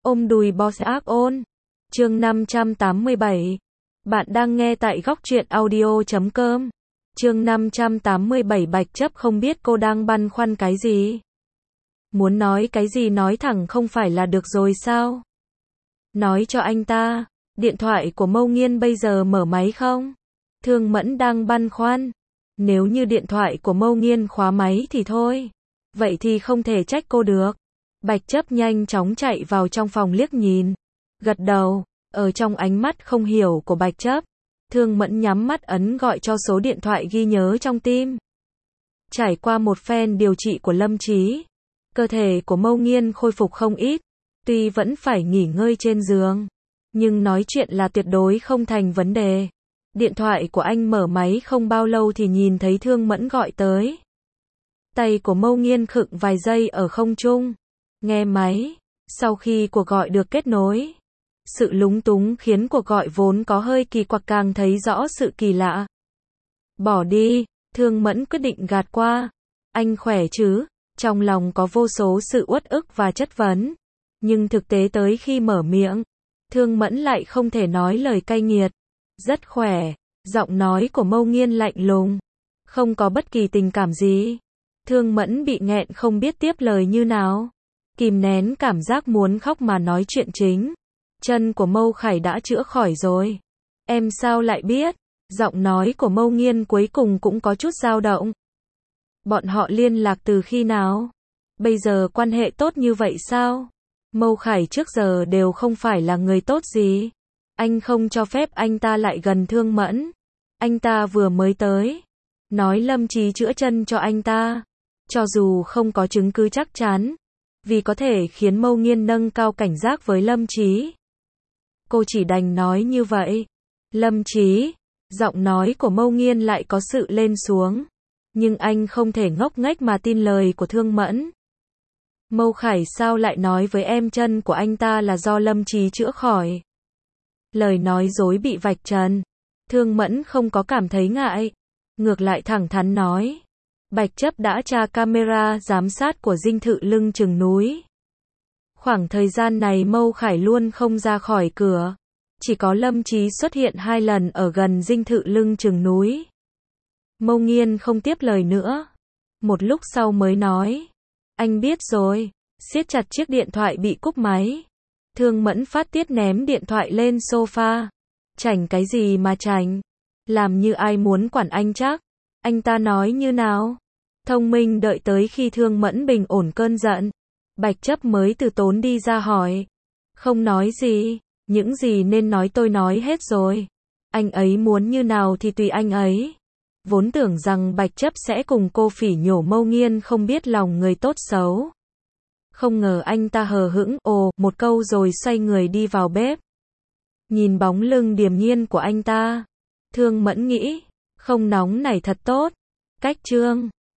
Ôm đùi boss ác ôn. Chương 587. Bạn đang nghe tại góc truyện audio.com. Chương 587 Bạch Chấp không biết cô đang băn khoăn cái gì. Muốn nói cái gì nói thẳng không phải là được rồi sao? Nói cho anh ta, điện thoại của Mâu Nghiên bây giờ mở máy không? Thương Mẫn đang băn khoăn. Nếu như điện thoại của Mâu Nghiên khóa máy thì thôi. Vậy thì không thể trách cô được. Bạch Chấp nhanh chóng chạy vào trong phòng liếc nhìn. Gật đầu, ở trong ánh mắt không hiểu của Bạch Chấp. Thương Mẫn nhắm mắt ấn gọi cho số điện thoại ghi nhớ trong tim. Trải qua một phen điều trị của Lâm Chí, cơ thể của Mâu Nghiên khôi phục không ít. Tuy vẫn phải nghỉ ngơi trên giường, nhưng nói chuyện là tuyệt đối không thành vấn đề. Điện thoại của anh mở máy không bao lâu thì nhìn thấy Thương Mẫn gọi tới. Tay của Mâu Nghiên khựng vài giây ở không trung. Nghe máy. Sau khi cuộc gọi được kết nối, sự lúng túng khiến cuộc gọi vốn có hơi kỳ quặc càng thấy rõ sự kỳ lạ. Bỏ đi, Thương Mẫn quyết định gạt qua. Anh khỏe chứ? Trong lòng có vô số sự uất ức và chất vấn. Nhưng thực tế tới khi mở miệng, Thương Mẫn lại không thể nói lời cay nghiệt. Rất khỏe. Giọng nói của Mâu Nghiên lạnh lùng, không có bất kỳ tình cảm gì. Thương Mẫn bị nghẹn không biết tiếp lời như nào. Kìm nén cảm giác muốn khóc mà nói chuyện chính. Chân của Mâu Khải đã chữa khỏi rồi. Em sao lại biết? Giọng nói của Mâu Nghiên cuối cùng cũng có chút dao động. Bọn họ liên lạc từ khi nào? Bây giờ quan hệ tốt như vậy sao? Mâu Khải trước giờ đều không phải là người tốt gì. Anh không cho phép anh ta lại gần Thương Mẫn. Anh ta vừa mới tới, nói Lâm Chí chữa chân cho anh ta. Cho dù không có chứng cứ chắc chắn, vì có thể khiến Mâu Nghiên nâng cao cảnh giác với Lâm Chí, cô chỉ đành nói như vậy. Lâm Chí, giọng nói của Mâu Nghiên lại có sự lên xuống. Nhưng anh không thể ngốc nghếch mà tin lời của Thương Mẫn. Mâu Khải sao lại nói với em chân của anh ta là do Lâm Chí chữa khỏi? Lời nói dối bị vạch trần. Thương Mẫn không có cảm thấy ngại. Ngược lại thẳng thắn nói. Bạch Chấp đã tra camera giám sát của dinh thự lưng chừng núi. Khoảng thời gian này Mâu Khải luôn không ra khỏi cửa. Chỉ có Lâm Chí xuất hiện 2 lần ở gần dinh thự lưng chừng núi. Mâu Nghiên không tiếp lời nữa. Một lúc sau mới nói. Anh biết rồi. Siết chặt chiếc điện thoại bị cúp máy. Thương Mẫn phát tiết ném điện thoại lên sofa. Chảnh cái gì mà chảnh? Làm như ai muốn quản anh chắc? Anh ta nói như nào? Thông minh đợi tới khi Thương Mẫn bình ổn cơn giận. Bạch Chấp mới từ tốn đi ra hỏi. Không nói gì. Những gì nên nói tôi nói hết rồi. Anh ấy muốn như nào thì tùy anh ấy. Vốn tưởng rằng Bạch Chấp sẽ cùng cô phỉ nhổ Mâu Nghiên không biết lòng người tốt xấu. Không ngờ anh ta hờ hững, một câu rồi xoay người đi vào bếp. Nhìn bóng lưng điềm nhiên của anh ta, Thương Mẫn nghĩ, không nóng này thật tốt. Cách chương